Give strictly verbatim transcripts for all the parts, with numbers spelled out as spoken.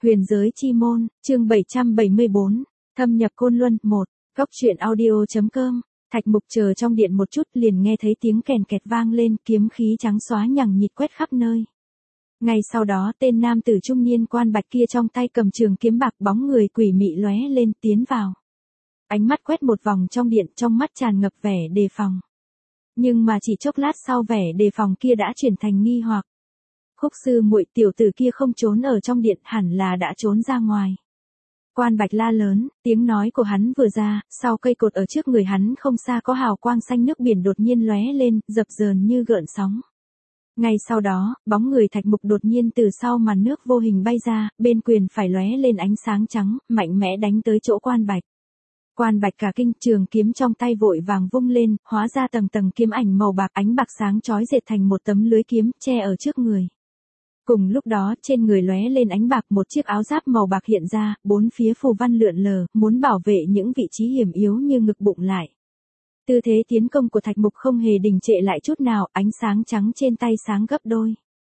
Huyền giới chi môn, chương bảy trăm bảy mươi bốn, thâm nhập Côn Luân, một, góc truyện audio.com, Thạch Mục chờ trong điện một chút liền nghe thấy tiếng kèn kẹt vang lên, kiếm khí trắng xóa nhằng nhịt quét khắp nơi. Ngay sau đó tên nam tử trung niên quan bạch kia trong tay cầm trường kiếm bạc, bóng người quỷ mị lóe lên tiến vào. Ánh mắt quét một vòng trong điện, trong mắt tràn ngập vẻ đề phòng. Nhưng mà chỉ chốc lát sau vẻ đề phòng kia đã chuyển thành nghi hoặc. Khúc sư muội, tiểu tử kia không trốn ở trong điện, hẳn là đã trốn ra ngoài. Quan bạch la lớn, tiếng nói của hắn vừa ra, sau cây cột ở trước người hắn không xa có hào quang xanh nước biển đột nhiên lóe lên, dập dờn như gợn sóng. Ngay sau đó, bóng người Thạch Mục đột nhiên từ sau màn nước vô hình bay ra, bên quyền phải lóe lên ánh sáng trắng, mạnh mẽ đánh tới chỗ quan bạch. Quan bạch cả kinh, trường kiếm trong tay vội vàng vung lên, hóa ra tầng tầng kiếm ảnh màu bạc, ánh bạc sáng chói dệt thành một tấm lưới kiếm, che ở trước người. Cùng lúc đó, trên người lóe lên ánh bạc, một chiếc áo giáp màu bạc hiện ra, bốn phía phù văn lượn lờ, muốn bảo vệ những vị trí hiểm yếu như ngực bụng lại. Tư thế tiến công của Thạch Mục không hề đình trệ lại chút nào, ánh sáng trắng trên tay sáng gấp đôi.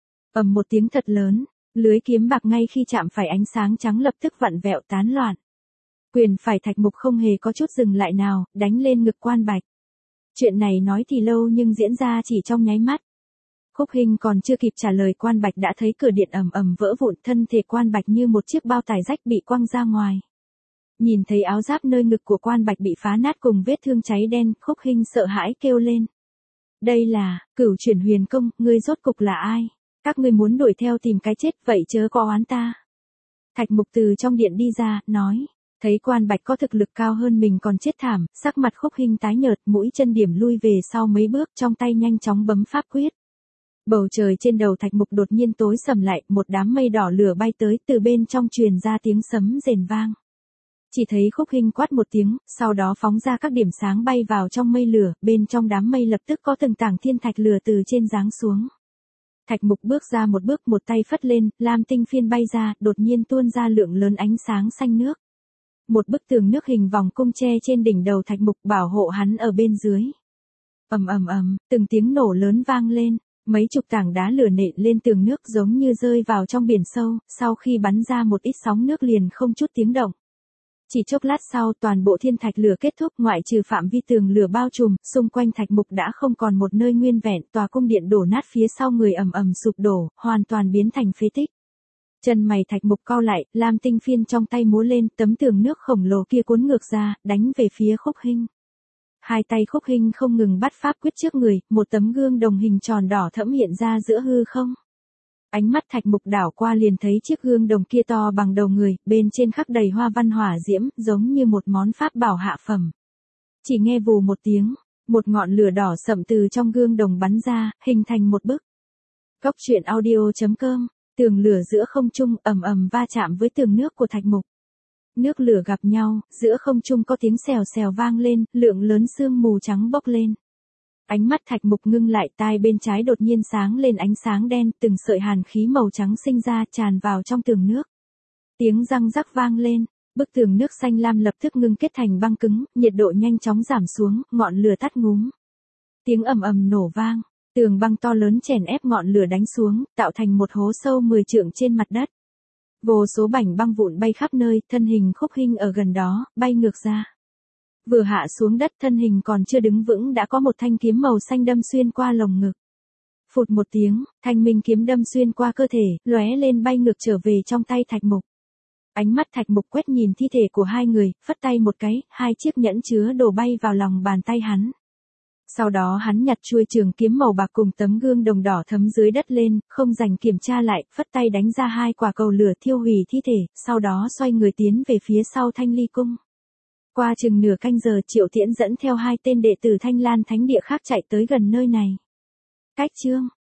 Ầm một tiếng thật lớn, lưới kiếm bạc ngay khi chạm phải ánh sáng trắng lập tức vặn vẹo tán loạn. Quyền phải Thạch Mục không hề có chút dừng lại nào, đánh lên ngực quan bạch. Chuyện này nói thì lâu nhưng diễn ra chỉ trong nháy mắt. Khúc Hinh còn chưa kịp trả lời, quan bạch đã thấy cửa điện ầm ầm vỡ vụn, thân thể quan bạch như một chiếc bao tải rách bị quăng ra ngoài. Nhìn thấy áo giáp nơi ngực của quan bạch bị phá nát cùng vết thương cháy đen, Khúc Hinh sợ hãi kêu lên. Đây là, Cửu Chuyển Huyền Công, ngươi rốt cục là ai? Các ngươi muốn đuổi theo tìm cái chết, vậy chớ có oán ta. Thạch Mục từ trong điện đi ra, nói. Thấy quan bạch có thực lực cao hơn mình còn chết thảm, sắc mặt Khúc Hinh tái nhợt, mũi chân điểm lui về sau mấy bước, trong tay nhanh chóng bấm pháp quyết. Bầu trời trên đầu Thạch Mục đột nhiên tối sầm lại, một đám mây đỏ lửa bay tới, từ bên trong truyền ra tiếng sấm rền vang. Chỉ thấy Khúc Hinh quát một tiếng, sau đó phóng ra các điểm sáng bay vào trong mây lửa, bên trong đám mây lập tức có từng tảng thiên thạch lửa từ trên giáng xuống. Thạch Mục bước ra một bước, một tay phất lên, lam tinh phiên bay ra, đột nhiên tuôn ra lượng lớn ánh sáng xanh nước. Một bức tường nước hình vòng cung tre trên đỉnh đầu Thạch Mục, bảo hộ hắn ở bên dưới. Ầm ầm ầm, từng tiếng nổ lớn vang lên, mấy chục tảng đá lửa nện lên tường nước giống như rơi vào trong biển sâu, sau khi bắn ra một ít sóng nước liền không chút tiếng động. Chỉ chốc lát sau, toàn bộ thiên thạch lửa kết thúc, ngoại trừ phạm vi tường lửa bao trùm, xung quanh Thạch Mục đã không còn một nơi nguyên vẹn, tòa cung điện đổ nát phía sau người ầm ầm sụp đổ, hoàn toàn biến thành phế tích. Chân mày Thạch Mục cau lại, lam tinh phiên trong tay múa lên, tấm tường nước khổng lồ kia cuốn ngược ra, đánh về phía Khúc Hinh. Hai tay Khúc Hinh không ngừng bắt pháp quyết trước người, một tấm gương đồng hình tròn đỏ thẫm hiện ra giữa hư không. Ánh mắt Thạch Mục đảo qua liền thấy chiếc gương đồng kia to bằng đầu người, bên trên khắc đầy hoa văn hỏa diễm, giống như một món pháp bảo hạ phẩm. Chỉ nghe vù một tiếng, một ngọn lửa đỏ sậm từ trong gương đồng bắn ra, hình thành một bức. Góc truyện audio.com, tường lửa giữa không trung ầm ầm va chạm với tường nước của Thạch Mục. Nước lửa gặp nhau, giữa không trung có tiếng xèo xèo vang lên, lượng lớn sương mù trắng bốc lên. Ánh mắt Thạch Mục ngưng lại, tai bên trái đột nhiên sáng lên ánh sáng đen, từng sợi hàn khí màu trắng sinh ra tràn vào trong tường nước. Tiếng răng rắc vang lên, bức tường nước xanh lam lập tức ngưng kết thành băng cứng, nhiệt độ nhanh chóng giảm xuống, ngọn lửa tắt ngúm. Tiếng ầm ầm nổ vang, tường băng to lớn chèn ép ngọn lửa đánh xuống, tạo thành một hố sâu mười trượng trên mặt đất. Vô số mảnh băng vụn bay khắp nơi, thân hình Khúc Hinh ở gần đó, bay ngược ra. Vừa hạ xuống đất, thân hình còn chưa đứng vững đã có một thanh kiếm màu xanh đâm xuyên qua lồng ngực. Phụt một tiếng, thanh minh kiếm đâm xuyên qua cơ thể, lóe lên bay ngược trở về trong tay Thạch Mục. Ánh mắt Thạch Mục quét nhìn thi thể của hai người, phất tay một cái, hai chiếc nhẫn chứa đồ bay vào lòng bàn tay hắn. Sau đó hắn nhặt chuôi trường kiếm màu bạc cùng tấm gương đồng đỏ thấm dưới đất lên, không dành kiểm tra lại, phất tay đánh ra hai quả cầu lửa thiêu hủy thi thể, sau đó xoay người tiến về phía sau Thanh Ly Cung. Qua chừng nửa canh giờ, Triệu Tiễn dẫn theo hai tên đệ tử Thanh Lan Thánh Địa khác chạy tới gần nơi này. Cách chương